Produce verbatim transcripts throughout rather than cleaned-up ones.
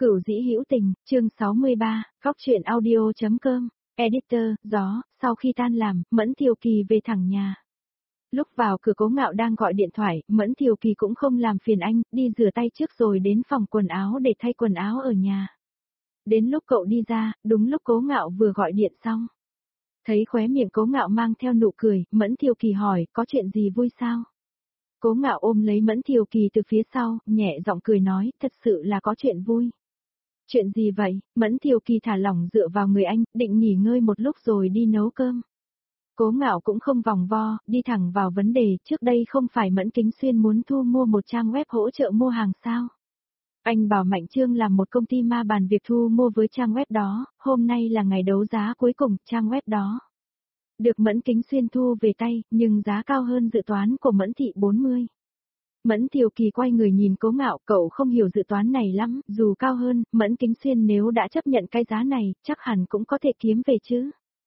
Cửu dĩ hữu tình, chương sáu mươi ba, góc truyện audio.com, editor, gió, sau khi tan làm, Mẫn Thiều Kỳ về thẳng nhà. Lúc vào cửa Cố Ngạo đang gọi điện thoại, Mẫn Thiều Kỳ cũng không làm phiền anh, đi rửa tay trước rồi đến phòng quần áo để thay quần áo ở nhà. Đến lúc cậu đi ra, đúng lúc Cố Ngạo vừa gọi điện xong. Thấy khóe miệng Cố Ngạo mang theo nụ cười, Mẫn Thiều Kỳ hỏi, có chuyện gì vui sao? Cố Ngạo ôm lấy Mẫn Thiều Kỳ từ phía sau, nhẹ giọng cười nói, thật sự là có chuyện vui. Chuyện gì vậy? Mẫn Thiều Kỳ thả lỏng dựa vào người anh, định nghỉ ngơi một lúc rồi đi nấu cơm. Cố Ngạo cũng không vòng vo, đi thẳng vào vấn đề, trước đây không phải Mẫn Kính Xuyên muốn thu mua một trang web hỗ trợ mua hàng sao? Anh bảo Mạnh Trương làm một công ty ma bàn việc thu mua với trang web đó, hôm nay là ngày đấu giá cuối cùng, trang web đó được Mẫn Kính Xuyên thu về tay, nhưng giá cao hơn dự toán của Mẫn Thị bốn mươi. Mẫn Thiều Kỳ quay người nhìn Cố Ngạo, cậu không hiểu dự toán này lắm, dù cao hơn, Mẫn Kính Xuyên nếu đã chấp nhận cái giá này, chắc hẳn cũng có thể kiếm về chứ.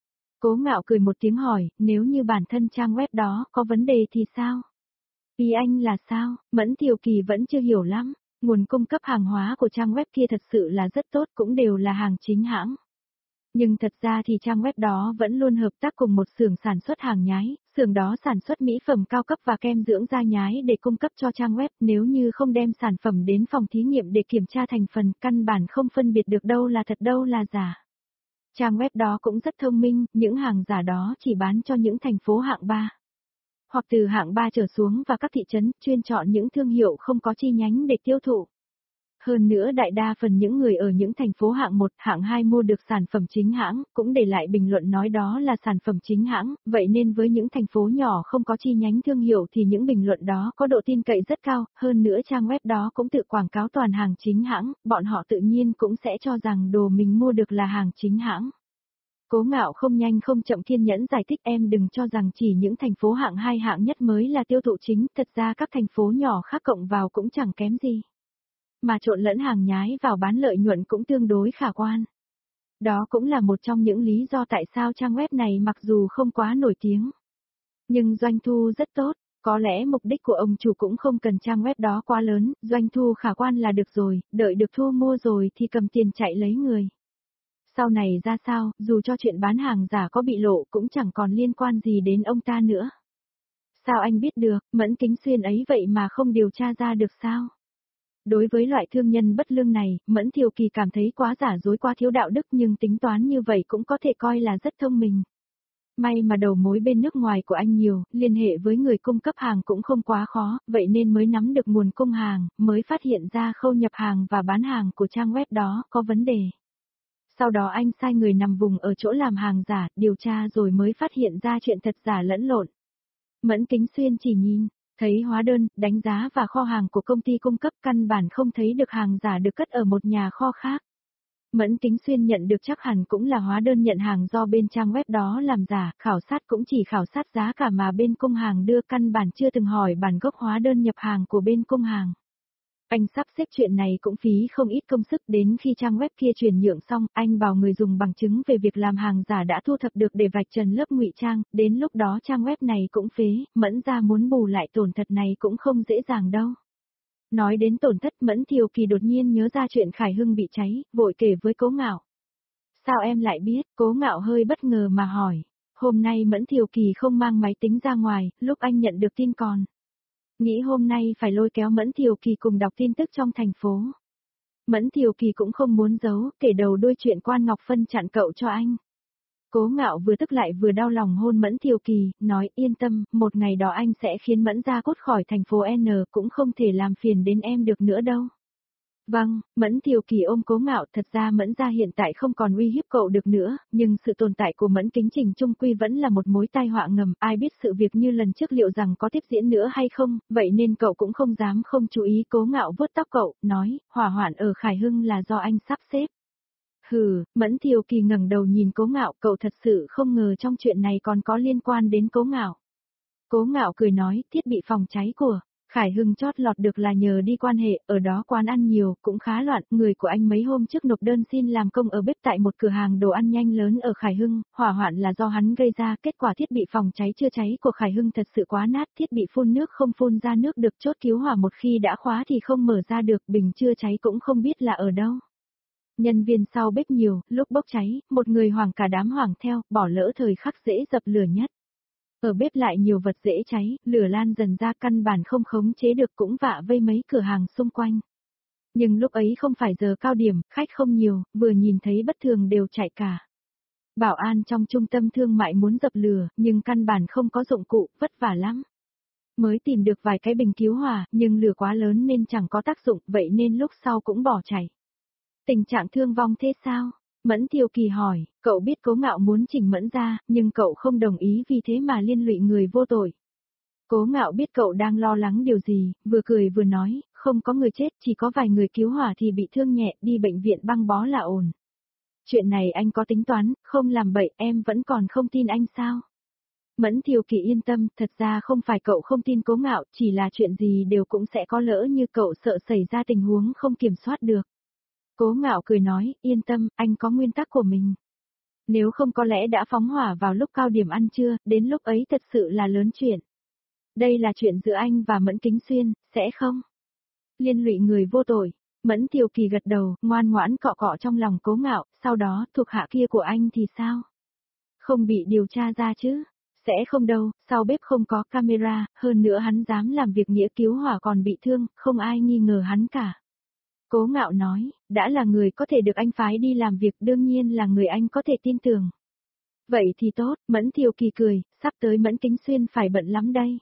Cố Ngạo cười một tiếng hỏi, nếu như bản thân trang web đó có vấn đề thì sao? Ý anh là sao? Mẫn Thiều Kỳ vẫn chưa hiểu lắm, nguồn cung cấp hàng hóa của trang web kia thật sự là rất tốt, cũng đều là hàng chính hãng. Nhưng thật ra thì trang web đó vẫn luôn hợp tác cùng một xưởng sản xuất hàng nhái, xưởng đó sản xuất mỹ phẩm cao cấp và kem dưỡng da nhái để cung cấp cho trang web, nếu như không đem sản phẩm đến phòng thí nghiệm để kiểm tra thành phần, căn bản không phân biệt được đâu là thật đâu là giả. Trang web đó cũng rất thông minh, những hàng giả đó chỉ bán cho những thành phố hạng ba. Hoặc từ hạng ba trở xuống và các thị trấn, chuyên chọn những thương hiệu không có chi nhánh để tiêu thụ. Hơn nữa đại đa phần những người ở những thành phố hạng một, hạng hai mua được sản phẩm chính hãng, cũng để lại bình luận nói đó là sản phẩm chính hãng, vậy nên với những thành phố nhỏ không có chi nhánh thương hiệu thì những bình luận đó có độ tin cậy rất cao, hơn nữa trang web đó cũng tự quảng cáo toàn hàng chính hãng, bọn họ tự nhiên cũng sẽ cho rằng đồ mình mua được là hàng chính hãng. Cố Ngạo không nhanh không chậm kiên nhẫn giải thích, em đừng cho rằng chỉ những thành phố hạng hai hạng nhất mới là tiêu thụ chính, thật ra các thành phố nhỏ khác cộng vào cũng chẳng kém gì. Mà trộn lẫn hàng nhái vào bán lợi nhuận cũng tương đối khả quan. Đó cũng là một trong những lý do tại sao trang web này mặc dù không quá nổi tiếng, nhưng doanh thu rất tốt. Có lẽ mục đích của ông chủ cũng không cần trang web đó quá lớn, doanh thu khả quan là được rồi, đợi được thu mua rồi thì cầm tiền chạy lấy người. Sau này ra sao, dù cho chuyện bán hàng giả có bị lộ cũng chẳng còn liên quan gì đến ông ta nữa. Sao anh biết được, Mẫn Kính Xuyên ấy vậy mà không điều tra ra được sao? Đối với loại thương nhân bất lương này, Mẫn Thiều Kỳ cảm thấy quá giả dối quá thiếu đạo đức, nhưng tính toán như vậy cũng có thể coi là rất thông minh. May mà đầu mối bên nước ngoài của anh nhiều, liên hệ với người cung cấp hàng cũng không quá khó, vậy nên mới nắm được nguồn cung hàng, mới phát hiện ra khâu nhập hàng và bán hàng của trang web đó có vấn đề. Sau đó anh sai người nằm vùng ở chỗ làm hàng giả, điều tra rồi mới phát hiện ra chuyện thật giả lẫn lộn. Mẫn Kính Xuyên chỉ nhìn, thấy hóa đơn, đánh giá và kho hàng của công ty cung cấp, căn bản không thấy được hàng giả được cất ở một nhà kho khác. Mẫn Kính Xuyên nhận được chắc hẳn cũng là hóa đơn nhận hàng do bên trang web đó làm giả, khảo sát cũng chỉ khảo sát giá cả mà bên cung hàng đưa, căn bản chưa từng hỏi bản gốc hóa đơn nhập hàng của bên cung hàng. Anh sắp xếp chuyện này cũng phí không ít công sức, đến khi trang web kia chuyển nhượng xong, anh bảo người dùng bằng chứng về việc làm hàng giả đã thu thập được để vạch trần lớp ngụy trang, đến lúc đó trang web này cũng phế, Mẫn ra muốn bù lại tổn thất này cũng không dễ dàng đâu. Nói đến tổn thất, Mẫn Thiều Kỳ đột nhiên nhớ ra chuyện Khải Hưng bị cháy, vội kể với Cố Ngạo. Sao em lại biết? Cố Ngạo hơi bất ngờ mà hỏi. Hôm nay Mẫn Thiều Kỳ không mang máy tính ra ngoài, lúc anh nhận được tin còn. Nghĩ hôm nay phải lôi kéo Mẫn Thiều Kỳ cùng đọc tin tức trong thành phố. Mẫn Thiều Kỳ cũng không muốn giấu, kể đầu đuôi chuyện Quan Ngọc Phân chặn cậu cho anh. Cố Ngạo vừa tức lại vừa đau lòng hôn Mẫn Thiều Kỳ, nói yên tâm, một ngày đó anh sẽ khiến Mẫn ra cút khỏi thành phố N, cũng không thể làm phiền đến em được nữa đâu. Vâng, Mẫn Thiều Kỳ ôm Cố Ngạo, thật ra Mẫn ra hiện tại không còn uy hiếp cậu được nữa, nhưng sự tồn tại của Mẫn Kính Trình trung quy vẫn là một mối tai họa ngầm, ai biết sự việc như lần trước liệu rằng có tiếp diễn nữa hay không, vậy nên cậu cũng không dám không chú ý. Cố Ngạo vuốt tóc cậu, nói, hỏa hoạn ở Khải Hưng là do anh sắp xếp. Hừ, Mẫn Thiều Kỳ ngẩng đầu nhìn Cố Ngạo, cậu thật sự không ngờ trong chuyện này còn có liên quan đến Cố Ngạo. Cố Ngạo cười nói, thiết bị phòng cháy của Khải Hưng chót lọt được là nhờ đi quan hệ, ở đó quán ăn nhiều, cũng khá loạn, người của anh mấy hôm trước nộp đơn xin làm công ở bếp tại một cửa hàng đồ ăn nhanh lớn ở Khải Hưng, hỏa hoạn là do hắn gây ra, kết quả thiết bị phòng cháy chưa cháy của Khải Hưng thật sự quá nát, thiết bị phun nước không phun ra nước được, chốt cứu hỏa một khi đã khóa thì không mở ra được, bình chưa cháy cũng không biết là ở đâu. Nhân viên sau bếp nhiều, lúc bốc cháy, một người hoảng cả đám hoảng theo, bỏ lỡ thời khắc dễ dập lửa nhất. Ở bếp lại nhiều vật dễ cháy, lửa lan dần ra căn bản không khống chế được cũng vạ vây mấy cửa hàng xung quanh. Nhưng lúc ấy không phải giờ cao điểm, khách không nhiều, vừa nhìn thấy bất thường đều chạy cả. Bảo an trong trung tâm thương mại muốn dập lửa, nhưng căn bản không có dụng cụ, vất vả lắm. Mới tìm được vài cái bình cứu hỏa, nhưng lửa quá lớn nên chẳng có tác dụng, vậy nên lúc sau cũng bỏ chạy. Tình trạng thương vong thế sao? Mẫn Thiều Kỳ hỏi, cậu biết Cố Ngạo muốn chỉnh Mẫn ra, nhưng cậu không đồng ý vì thế mà liên lụy người vô tội. Cố Ngạo biết cậu đang lo lắng điều gì, vừa cười vừa nói, không có người chết, chỉ có vài người cứu hỏa thì bị thương nhẹ, đi bệnh viện băng bó là ổn. Chuyện này anh có tính toán, không làm bậy, em vẫn còn không tin anh sao? Mẫn Thiều Kỳ yên tâm, thật ra không phải cậu không tin Cố Ngạo, chỉ là chuyện gì đều cũng sẽ có lỡ như cậu sợ xảy ra tình huống không kiểm soát được. Cố Ngạo cười nói, yên tâm, anh có nguyên tắc của mình. Nếu không có lẽ đã phóng hỏa vào lúc cao điểm ăn trưa, đến lúc ấy thật sự là lớn chuyện. Đây là chuyện giữa anh và Mẫn Kính Xuyên, sẽ không? Liên lụy người vô tội. Mẫn Thiều Kỳ gật đầu, ngoan ngoãn cọ cọ trong lòng Cố Ngạo, sau đó thuộc hạ kia của anh thì sao? Không bị điều tra ra chứ? Sẽ không đâu, sau bếp không có camera, hơn nữa hắn dám làm việc nghĩa cứu hỏa còn bị thương, không ai nghi ngờ hắn cả. Cố Ngạo nói, đã là người có thể được anh phái đi làm việc đương nhiên là người anh có thể tin tưởng. Vậy thì tốt, Mẫn Thiều Kỳ cười, sắp tới Mẫn Kính Xuyên phải bận lắm đây.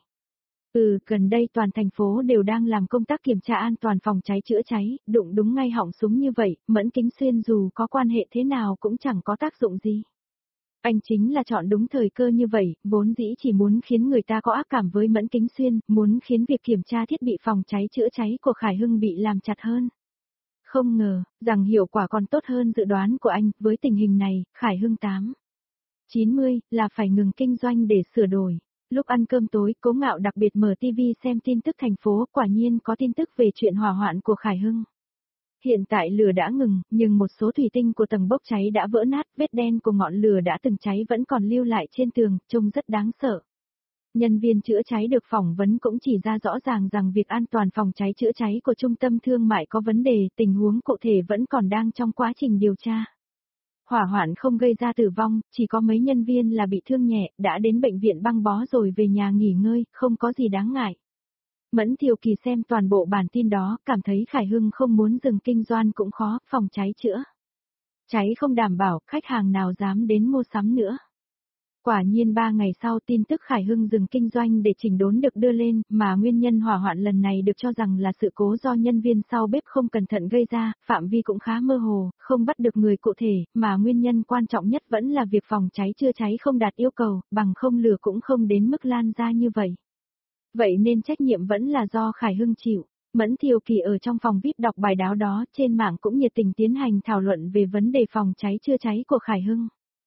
Ừ, gần đây toàn thành phố đều đang làm công tác kiểm tra an toàn phòng cháy chữa cháy, đụng đúng ngay họng súng như vậy, Mẫn Kính Xuyên dù có quan hệ thế nào cũng chẳng có tác dụng gì. Anh chính là chọn đúng thời cơ như vậy, vốn dĩ chỉ muốn khiến người ta có ác cảm với Mẫn Kính Xuyên, muốn khiến việc kiểm tra thiết bị phòng cháy chữa cháy của Khải Hưng bị làm chặt hơn. Không ngờ, rằng hiệu quả còn tốt hơn dự đoán của anh, với tình hình này, Khải Hưng tám chín mươi, là phải ngừng kinh doanh để sửa đổi. Lúc ăn cơm tối, Cố Ngạo đặc biệt mở ti vi xem tin tức thành phố, quả nhiên có tin tức về chuyện hỏa hoạn của Khải Hưng. Hiện tại lửa đã ngừng, nhưng một số thủy tinh của tầng bốc cháy đã vỡ nát, vết đen của ngọn lửa đã từng cháy vẫn còn lưu lại trên tường, trông rất đáng sợ. Nhân viên chữa cháy được phỏng vấn cũng chỉ ra rõ ràng rằng việc an toàn phòng cháy chữa cháy của trung tâm thương mại có vấn đề, tình huống cụ thể vẫn còn đang trong quá trình điều tra. Hỏa hoạn không gây ra tử vong, chỉ có mấy nhân viên là bị thương nhẹ, đã đến bệnh viện băng bó rồi về nhà nghỉ ngơi, không có gì đáng ngại. Mẫn Thiều Kỳ xem toàn bộ bản tin đó, cảm thấy Khải Hưng không muốn dừng kinh doanh cũng khó, phòng cháy chữa cháy không đảm bảo, khách hàng nào dám đến mua sắm nữa. Quả nhiên ba ngày sau tin tức Khải Hưng dừng kinh doanh để chỉnh đốn được đưa lên, mà nguyên nhân hỏa hoạn lần này được cho rằng là sự cố do nhân viên sau bếp không cẩn thận gây ra, phạm vi cũng khá mơ hồ, không bắt được người cụ thể, mà nguyên nhân quan trọng nhất vẫn là việc phòng cháy chữa cháy không đạt yêu cầu, bằng không lửa cũng không đến mức lan ra như vậy. Vậy nên trách nhiệm vẫn là do Khải Hưng chịu. Mẫn Thiều Kỳ ở trong phòng vi ai pi đọc bài báo đó, trên mạng cũng nhiệt tình tiến hành thảo luận về vấn đề phòng cháy chữa cháy của Khải Hưng.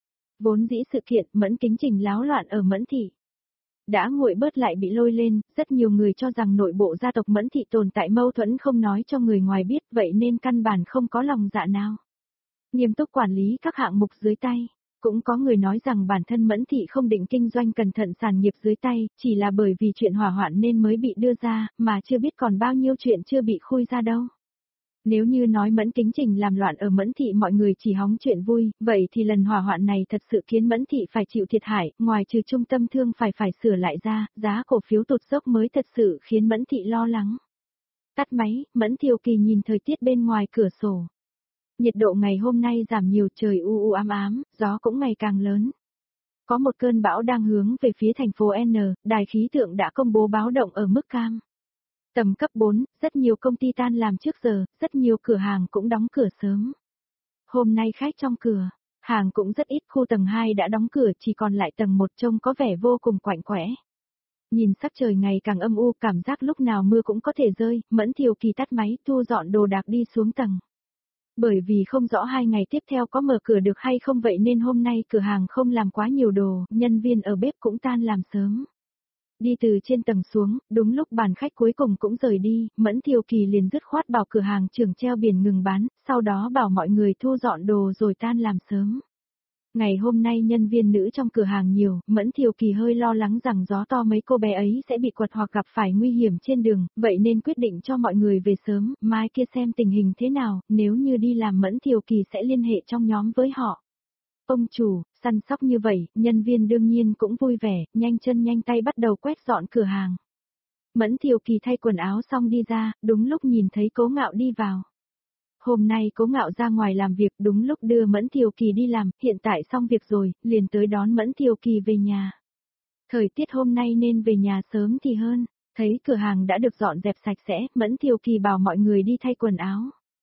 Vốn dĩ sự kiện Mẫn Kính Trình láo loạn ở Mẫn Thị đã nguội bớt lại bị lôi lên, rất nhiều người cho rằng nội bộ gia tộc Mẫn Thị tồn tại mâu thuẫn không nói cho người ngoài biết, vậy nên căn bản không có lòng dạ nào nghiêm túc quản lý các hạng mục dưới tay. Cũng có người nói rằng bản thân Mẫn Thị không định kinh doanh cẩn thận sản nghiệp dưới tay, chỉ là bởi vì chuyện hỏa hoạn nên mới bị đưa ra, mà chưa biết còn bao nhiêu chuyện chưa bị khui ra đâu. Nếu như nói Mẫn Kính Trình làm loạn ở Mẫn Thị mọi người chỉ hóng chuyện vui, vậy thì lần hỏa hoạn này thật sự khiến Mẫn Thị phải chịu thiệt hại, ngoài trừ trung tâm thương phải phải sửa lại ra, giá cổ phiếu tụt dốc mới thật sự khiến Mẫn Thị lo lắng. Tắt máy, Mẫn Thiều Kỳ nhìn thời tiết bên ngoài cửa sổ. Nhiệt độ ngày hôm nay giảm nhiều, trời u u ám ám, gió cũng ngày càng lớn. Có một cơn bão đang hướng về phía thành phố N, đài khí tượng đã công bố báo động ở mức cam. Tầm cấp bốn, rất nhiều công ty tan làm trước giờ, rất nhiều cửa hàng cũng đóng cửa sớm. Hôm nay khách trong cửa, hàng cũng rất ít, khu tầng hai đã đóng cửa, chỉ còn lại tầng một trông có vẻ vô cùng quạnh quẽ. Nhìn sắc trời ngày càng âm u, cảm giác lúc nào mưa cũng có thể rơi, Mẫn Thiều Kỳ tắt máy, thu dọn đồ đạc đi xuống tầng. Bởi vì không rõ hai ngày tiếp theo có mở cửa được hay không vậy nên hôm nay cửa hàng không làm quá nhiều đồ, nhân viên ở bếp cũng tan làm sớm. Đi từ trên tầng xuống, đúng lúc bàn khách cuối cùng cũng rời đi, Mẫn Thiều Kỳ liền dứt khoát bảo cửa hàng trưởng treo biển ngừng bán, sau đó bảo mọi người thu dọn đồ rồi tan làm sớm. Ngày hôm nay nhân viên nữ trong cửa hàng nhiều, Mẫn Thiều Kỳ hơi lo lắng rằng gió to mấy cô bé ấy sẽ bị quật hoặc gặp phải nguy hiểm trên đường, vậy nên quyết định cho mọi người về sớm, mai kia xem tình hình thế nào, nếu như đi làm Mẫn Thiều Kỳ sẽ liên hệ trong nhóm với họ. Ông chủ, săn sóc như vậy, nhân viên đương nhiên cũng vui vẻ, nhanh chân nhanh tay bắt đầu quét dọn cửa hàng. Mẫn Thiều Kỳ thay quần áo xong đi ra, đúng lúc nhìn thấy Cố Ngạo đi vào. Hôm nay Cố Ngạo ra ngoài làm việc đúng lúc đưa Mẫn Thiều Kỳ đi làm, hiện tại xong việc rồi, liền tới đón Mẫn Thiều Kỳ về nhà. Thời tiết hôm nay nên về nhà sớm thì hơn, thấy cửa hàng đã được dọn dẹp sạch sẽ, Mẫn Thiều Kỳ bảo mọi người đi thay quần áo.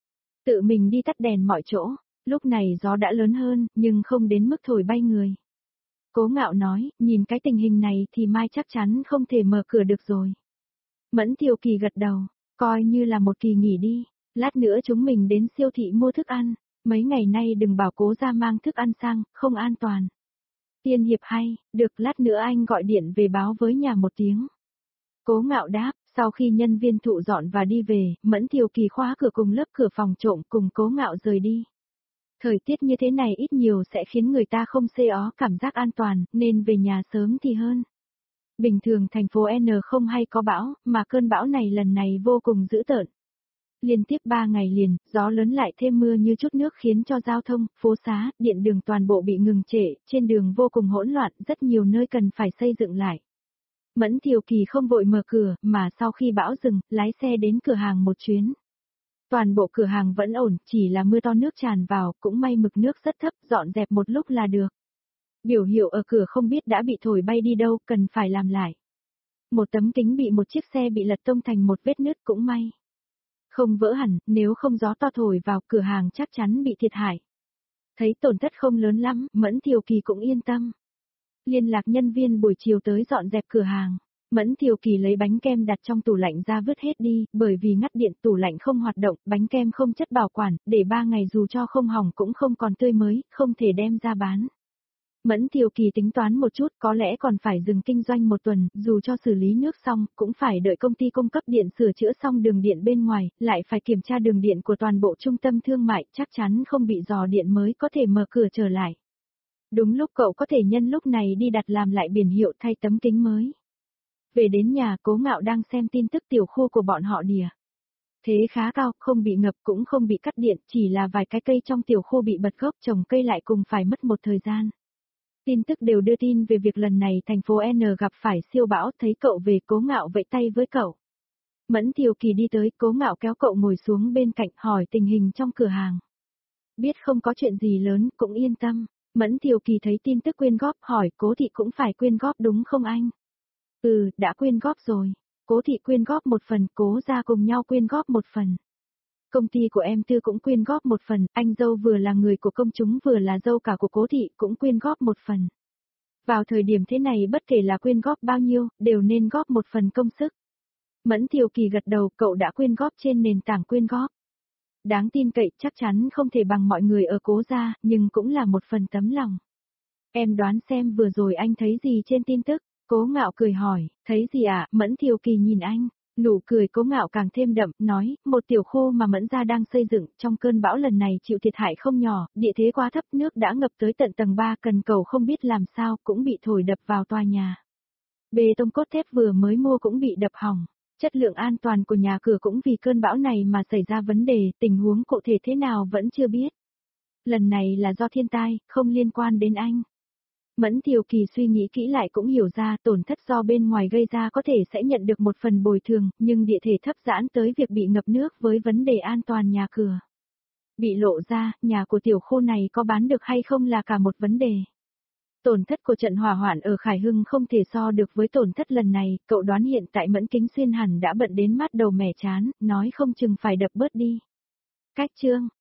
Tự mình đi tắt đèn mọi chỗ, lúc này gió đã lớn hơn, nhưng không đến mức thổi bay người. Cố Ngạo nói, nhìn cái tình hình này thì mai chắc chắn không thể mở cửa được rồi. Mẫn Thiều Kỳ gật đầu, coi như là một kỳ nghỉ đi. Lát nữa chúng mình đến siêu thị mua thức ăn, mấy ngày nay đừng bảo Cố ra mang thức ăn sang, không an toàn. Tiên Hiệp hay, được lát nữa anh gọi điện về báo với nhà một tiếng. Cố Ngạo đáp, sau khi nhân viên thụ dọn và đi về, Mẫn Thiều Kỳ khóa cửa cùng lớp cửa phòng trộm cùng Cố Ngạo rời đi. Thời tiết như thế này ít nhiều sẽ khiến người ta không xê ó cảm giác an toàn, nên về nhà sớm thì hơn. Bình thường thành phố N không hay có bão, mà cơn bão này lần này vô cùng dữ tợn. Liên tiếp ba ngày liền, gió lớn lại thêm mưa như chút nước khiến cho giao thông, phố xá, điện đường toàn bộ bị ngừng trệ, trên đường vô cùng hỗn loạn, rất nhiều nơi cần phải xây dựng lại. Mẫn Thiều Kỳ không vội mở cửa, mà sau khi bão dừng, lái xe đến cửa hàng một chuyến. Toàn bộ cửa hàng vẫn ổn, chỉ là mưa to nước tràn vào, cũng may mực nước rất thấp, dọn dẹp một lúc là được. Biểu hiệu ở cửa không biết đã bị thổi bay đi đâu, cần phải làm lại. Một tấm kính bị một chiếc xe bị lật tung thành một vết nứt cũng may. Không vỡ hẳn, nếu không gió to thổi vào cửa hàng chắc chắn bị thiệt hại. Thấy tổn thất không lớn lắm, Mẫn Thiều Kỳ cũng yên tâm. Liên lạc nhân viên buổi chiều tới dọn dẹp cửa hàng. Mẫn Thiều Kỳ lấy bánh kem đặt trong tủ lạnh ra vứt hết đi, bởi vì ngắt điện tủ lạnh không hoạt động, bánh kem không chất bảo quản, để ba ngày dù cho không hỏng cũng không còn tươi mới, không thể đem ra bán. Mẫn Thiều Kỳ tính toán một chút, có lẽ còn phải dừng kinh doanh một tuần, dù cho xử lý nước xong, cũng phải đợi công ty cung cấp điện sửa chữa xong đường điện bên ngoài, lại phải kiểm tra đường điện của toàn bộ trung tâm thương mại, chắc chắn không bị rò điện mới có thể mở cửa trở lại. Đúng lúc cậu có thể nhân lúc này đi đặt làm lại biển hiệu thay tấm kính mới. Về đến nhà, Cố Ngạo đang xem tin tức tiểu khu của bọn họ đìa. Thế khá cao, không bị ngập cũng không bị cắt điện, chỉ là vài cái cây trong tiểu khu bị bật gốc, trồng cây lại cùng phải mất một thời gian. Tin tức đều đưa tin về việc lần này thành phố N gặp phải siêu bão, thấy cậu về Cố Ngạo vẫy tay với cậu. Mẫn Thiều Kỳ đi tới, Cố Ngạo kéo cậu ngồi xuống bên cạnh hỏi tình hình trong cửa hàng. Biết không có chuyện gì lớn, cũng yên tâm. Mẫn Thiều Kỳ thấy tin tức quyên góp hỏi Cố thị cũng phải quyên góp đúng không anh? Ừ, đã quyên góp rồi. Cố thị quyên góp một phần, Cố ra cùng nhau quyên góp một phần. Công ty của em Tư cũng quyên góp một phần, anh dâu vừa là người của công chúng vừa là dâu cả của Cố thị cũng quyên góp một phần. Vào thời điểm thế này bất kể là quyên góp bao nhiêu, đều nên góp một phần công sức. Mẫn Thiều Kỳ gật đầu, cậu đã quyên góp trên nền tảng quyên góp. Đáng tin cậy, chắc chắn không thể bằng mọi người ở Cố gia, nhưng cũng là một phần tấm lòng. Em đoán xem vừa rồi anh thấy gì trên tin tức? Cố Ngạo cười hỏi, thấy gì ạ? À? Mẫn Thiều Kỳ nhìn anh. Nụ cười Cố Ngạo càng thêm đậm, nói, một tiểu khu mà Mẫn gia đang xây dựng, trong cơn bão lần này chịu thiệt hại không nhỏ, địa thế quá thấp, nước đã ngập tới tận tầng ba, cần cầu không biết làm sao, cũng bị thổi đập vào tòa nhà. Bê tông cốt thép vừa mới mua cũng bị đập hỏng, chất lượng an toàn của nhà cửa cũng vì cơn bão này mà xảy ra vấn đề, tình huống cụ thể thế nào vẫn chưa biết. Lần này là do thiên tai, không liên quan đến anh. Mẫn Thiều Kỳ suy nghĩ kỹ lại cũng hiểu ra tổn thất do bên ngoài gây ra có thể sẽ nhận được một phần bồi thường, nhưng địa thể thấp giãn tới việc bị ngập nước với vấn đề an toàn nhà cửa. Bị lộ ra, nhà của tiểu khu này có bán được hay không là cả một vấn đề. Tổn thất của trận hỏa hoạn ở Khải Hưng không thể so được với tổn thất lần này, cậu đoán hiện tại Mẫn Kính Xuyên hẳn đã bận đến mắt đầu mẻ chán, nói không chừng phải đập bớt đi. Cách chương